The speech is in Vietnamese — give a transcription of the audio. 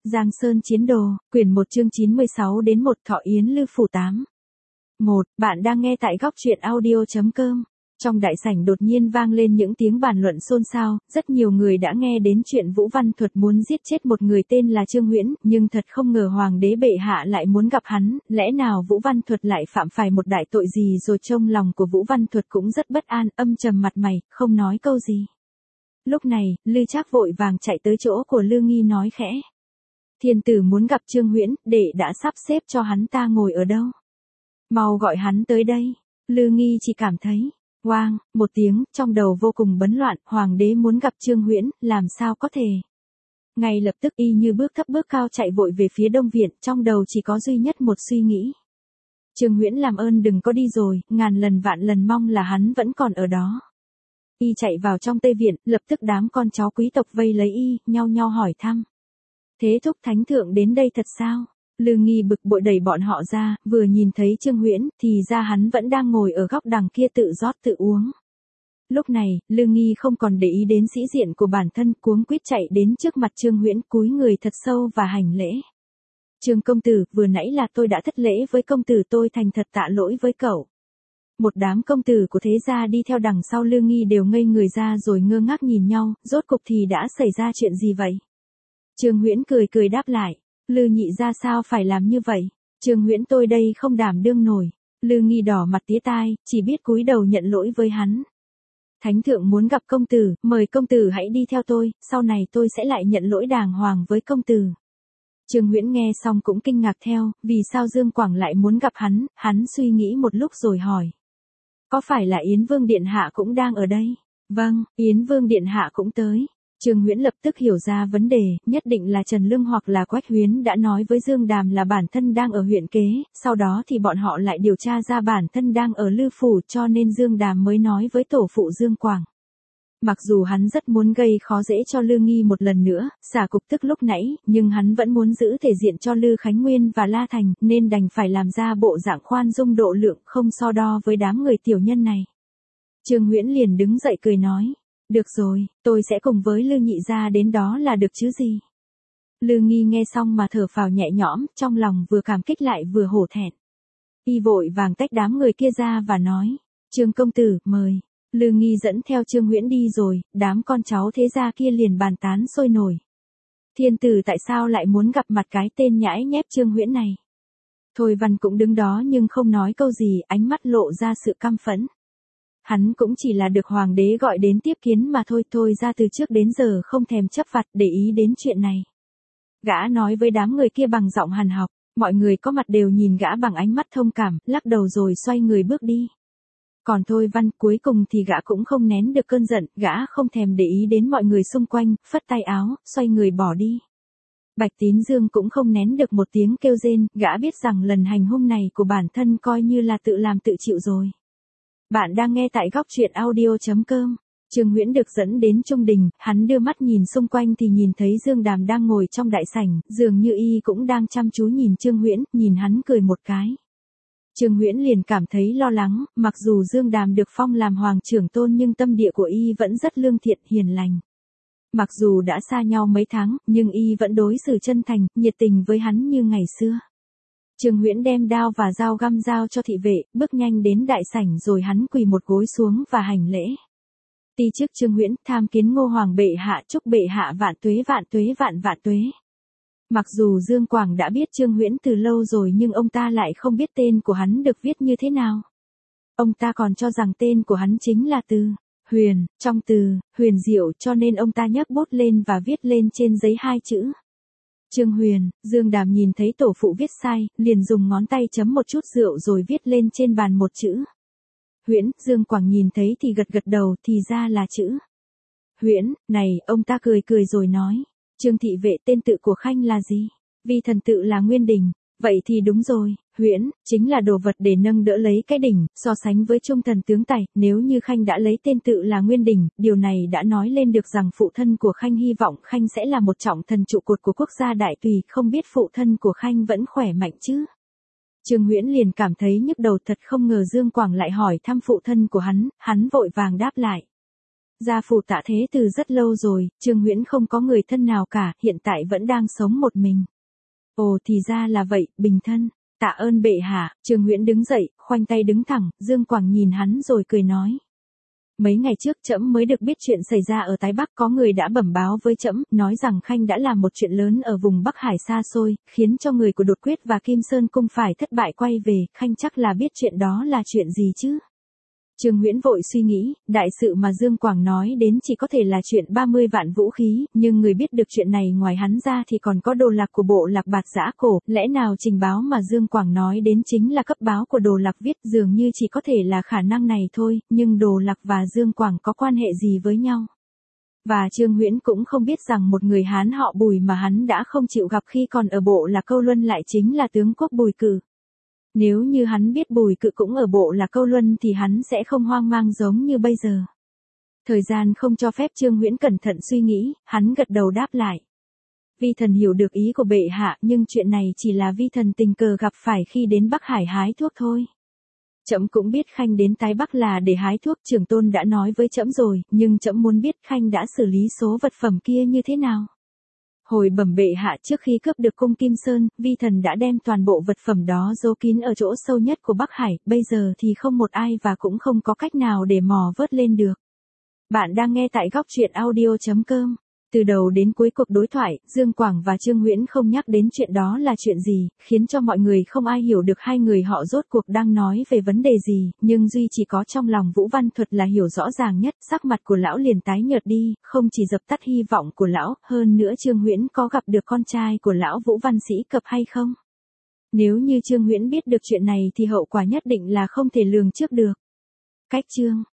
Giang Sơn Chiến Đồ, quyển 1 chương 96 đến 1 Thọ Yến Lư Phủ 8. 1. Bạn đang nghe tại góc truyện audio.com. Trong đại sảnh đột nhiên vang lên những tiếng bàn luận xôn xao, rất nhiều người đã nghe đến chuyện Vũ Văn Thuật muốn giết chết một người tên là Trương Huyễn, nhưng thật không ngờ Hoàng đế bệ hạ lại muốn gặp hắn, lẽ nào Vũ Văn Thuật lại phạm phải một đại tội gì rồi. Trong lòng của Vũ Văn Thuật cũng rất bất an, âm trầm mặt mày, không nói câu gì. Lúc này, Lư Trác vội vàng chạy tới chỗ của Lư Nghi nói khẽ. Thiên tử muốn gặp Trương Huyễn, đệ đã sắp xếp cho hắn ta ngồi ở đâu? Mau gọi hắn tới đây. Lư Nghi chỉ cảm thấy, oang, một tiếng, trong đầu vô cùng bấn loạn, Hoàng đế muốn gặp Trương Huyễn, làm sao có thể? Ngay lập tức y như bước thấp bước cao chạy vội về phía Đông Viện, trong đầu chỉ có duy nhất một suy nghĩ. Trương Huyễn làm ơn đừng có đi rồi, ngàn lần vạn lần mong là hắn vẫn còn ở đó. Y chạy vào trong Tây Viện, lập tức đám con cháu quý tộc vây lấy y, nhao nhao hỏi thăm. Thế thúc thánh thượng đến đây thật sao? Lư Nghi bực bội đẩy bọn họ ra, vừa nhìn thấy Trương Huyễn, thì ra hắn vẫn đang ngồi ở góc đằng kia tự rót tự uống. Lúc này, Lư Nghi không còn để ý đến sĩ diện của bản thân, cuống quýt chạy đến trước mặt Trương Huyễn, cúi người thật sâu và hành lễ. Trương công tử, vừa nãy là tôi đã thất lễ với công tử, tôi thành thật tạ lỗi với cậu. Một đám công tử của thế gia đi theo đằng sau Lư Nghi đều ngây người ra rồi ngơ ngác nhìn nhau, rốt cục thì đã xảy ra chuyện gì vậy? Trương Huyễn cười cười đáp lại. Lư nhị ra sao phải làm như vậy? Trương Huyễn tôi đây không đảm đương nổi. Lư Nghi đỏ mặt tía tai, chỉ biết cúi đầu nhận lỗi với hắn. Thánh thượng muốn gặp công tử, mời công tử hãy đi theo tôi, sau này tôi sẽ lại nhận lỗi đàng hoàng với công tử. Trương Huyễn nghe xong cũng kinh ngạc theo, vì sao Dương Quảng lại muốn gặp hắn suy nghĩ một lúc rồi hỏi. Có phải là Yến Vương Điện Hạ cũng đang ở đây? Vâng, Yến Vương Điện Hạ cũng tới. Trương Huyễn lập tức hiểu ra vấn đề, nhất định là Trần Lương hoặc là Quách Huyến đã nói với Dương Đàm là bản thân đang ở huyện Kế, sau đó thì bọn họ lại điều tra ra bản thân đang ở Lư Phủ, cho nên Dương Đàm mới nói với tổ phụ Dương Quảng. Mặc dù hắn rất muốn gây khó dễ cho Lư Nghi một lần nữa, xả cục tức lúc nãy, nhưng hắn vẫn muốn giữ thể diện cho Lư Khánh Nguyên và La Thành, nên đành phải làm ra bộ dạng khoan dung độ lượng, không so đo với đám người tiểu nhân này. Trương Huyễn liền đứng dậy cười nói. Được rồi, tôi sẽ cùng với Lư nhị gia đến đó là được chứ gì. Lư Nghi nghe xong mà thở phào nhẹ nhõm, trong lòng vừa cảm kích lại vừa hổ thẹn. Y vội vàng tách đám người kia ra và nói, Trương công tử, mời. Lư Nghi dẫn theo Trương Huyễn đi rồi, đám con cháu thế gia kia liền bàn tán sôi nổi. Thiên tử tại sao lại muốn gặp mặt cái tên nhãi nhép Trương Huyễn này? Thôi Văn cũng đứng đó nhưng không nói câu gì, ánh mắt lộ ra sự căm phẫn. Hắn cũng chỉ là được hoàng đế gọi đến tiếp kiến mà thôi ra từ trước đến giờ không thèm chấp vặt để ý đến chuyện này. Gã nói với đám người kia bằng giọng hằn học, mọi người có mặt đều nhìn gã bằng ánh mắt thông cảm, lắc đầu rồi xoay người bước đi. Còn Thôi Văn cuối cùng thì gã cũng không nén được cơn giận, gã không thèm để ý đến mọi người xung quanh, phất tay áo, xoay người bỏ đi. Bạch Tín Dương cũng không nén được một tiếng kêu rên, gã biết rằng lần hành hung này của bản thân coi như là tự làm tự chịu rồi. Bạn đang nghe tại góc truyện audio.com. Trương Huyễn được dẫn đến trung đình, hắn đưa mắt nhìn xung quanh thì nhìn thấy Dương Đàm đang ngồi trong đại sảnh, dường như y cũng đang chăm chú nhìn Trương Huyễn, nhìn hắn cười một cái. Trương Huyễn liền cảm thấy lo lắng, mặc dù Dương Đàm được phong làm hoàng trưởng tôn nhưng tâm địa của y vẫn rất lương thiện, hiền lành. Mặc dù đã xa nhau mấy tháng, nhưng y vẫn đối xử chân thành, nhiệt tình với hắn như ngày xưa. Trương Huyễn đem đao và dao găm giao cho thị vệ, bước nhanh đến đại sảnh rồi hắn quỳ một gối xuống và hành lễ. Ti trước Trương Huyễn, tham kiến Ngô Hoàng bệ hạ, chúc bệ hạ vạn tuế vạn tuế. Mặc dù Dương Quảng đã biết Trương Huyễn từ lâu rồi nhưng ông ta lại không biết tên của hắn được viết như thế nào. Ông ta còn cho rằng tên của hắn chính là từ Huyền, trong từ Huyền Diệu, cho nên ông ta nhấc bút lên và viết lên trên giấy hai chữ. Trương Huyền. Dương Đàm nhìn thấy tổ phụ viết sai, liền dùng ngón tay chấm một chút rượu rồi viết lên trên bàn một chữ Huyễn. Dương Quảng nhìn thấy thì gật đầu, thì ra là chữ Huyễn. Này, ông ta cười cười rồi nói, Trương thị vệ, tên tự của Khanh là gì? Vi thần tự là Nguyên Đình. Vậy thì đúng rồi, Huyễn chính là đồ vật để nâng đỡ lấy cái đỉnh, so sánh với trung thần tướng tài, nếu như Khanh đã lấy tên tự là Nguyên Đình, điều này đã nói lên được rằng phụ thân của Khanh hy vọng Khanh sẽ là một trọng thần trụ cột của quốc gia đại tùy, không biết phụ thân của Khanh vẫn khỏe mạnh chứ? Trương Huyễn liền cảm thấy nhức đầu, thật không ngờ Dương Quảng lại hỏi thăm phụ thân của hắn vội vàng đáp lại. Gia phụ tạ thế từ rất lâu rồi, Trương Huyễn không có người thân nào cả, hiện tại vẫn đang sống một mình. Ồ thì ra là vậy, bình thân. Tạ ơn bệ hạ. Trương Huyễn đứng dậy, khoanh tay đứng thẳng, Dương Quảng nhìn hắn rồi cười nói. Mấy ngày trước trẫm mới được biết chuyện xảy ra ở Tái Bắc, có người đã bẩm báo với trẫm, nói rằng Khanh đã làm một chuyện lớn ở vùng Bắc Hải xa xôi, khiến cho người của Đột Quyết và Kim Sơn cung phải thất bại quay về, Khanh chắc là biết chuyện đó là chuyện gì chứ? Trương Huyễn vội suy nghĩ, đại sự mà Dương Quảng nói đến chỉ có thể là chuyện 30 vạn vũ khí, nhưng người biết được chuyện này ngoài hắn ra thì còn có đồ lạc của bộ lạc Bạt Giã Cổ, lẽ nào trình báo mà Dương Quảng nói đến chính là cấp báo của đồ lạc viết, dường như chỉ có thể là khả năng này thôi, nhưng đồ lạc và Dương Quảng có quan hệ gì với nhau? Và Trương Huyễn cũng không biết rằng một người Hán họ Bùi mà hắn đã không chịu gặp khi còn ở bộ lạc Câu Luân lại chính là tướng quốc Bùi Cử. Nếu như hắn biết Bùi Cự cũng ở bộ lạc Câu Luân thì hắn sẽ không hoang mang giống như bây giờ. Thời gian không cho phép Trương Huyễn cẩn thận suy nghĩ, hắn gật đầu đáp lại. Vi thần hiểu được ý của bệ hạ, nhưng chuyện này chỉ là vi thần tình cờ gặp phải khi đến Bắc Hải hái thuốc thôi. Trẫm cũng biết Khanh đến Tái Bắc là để hái thuốc, trưởng tôn đã nói với trẫm rồi, nhưng trẫm muốn biết Khanh đã xử lý số vật phẩm kia như thế nào. Hồi bẩm bệ hạ, trước khi cướp được cung Kim Sơn, vi thần đã đem toàn bộ vật phẩm đó giấu kín ở chỗ sâu nhất của Bắc Hải, bây giờ thì không một ai và cũng không có cách nào để mò vớt lên được. Bạn đang nghe tại góc truyện audio.com. Từ đầu đến cuối cuộc đối thoại, Dương Quảng và Trương Huyễn không nhắc đến chuyện đó là chuyện gì, khiến cho mọi người không ai hiểu được hai người họ rốt cuộc đang nói về vấn đề gì, nhưng duy chỉ có trong lòng Vũ Văn Thuật là hiểu rõ ràng nhất, sắc mặt của lão liền tái nhợt đi, không chỉ dập tắt hy vọng của lão, hơn nữa Trương Huyễn có gặp được con trai của lão Vũ Văn Sĩ Cập hay không? Nếu như Trương Huyễn biết được chuyện này thì hậu quả nhất định là không thể lường trước được. Cách chương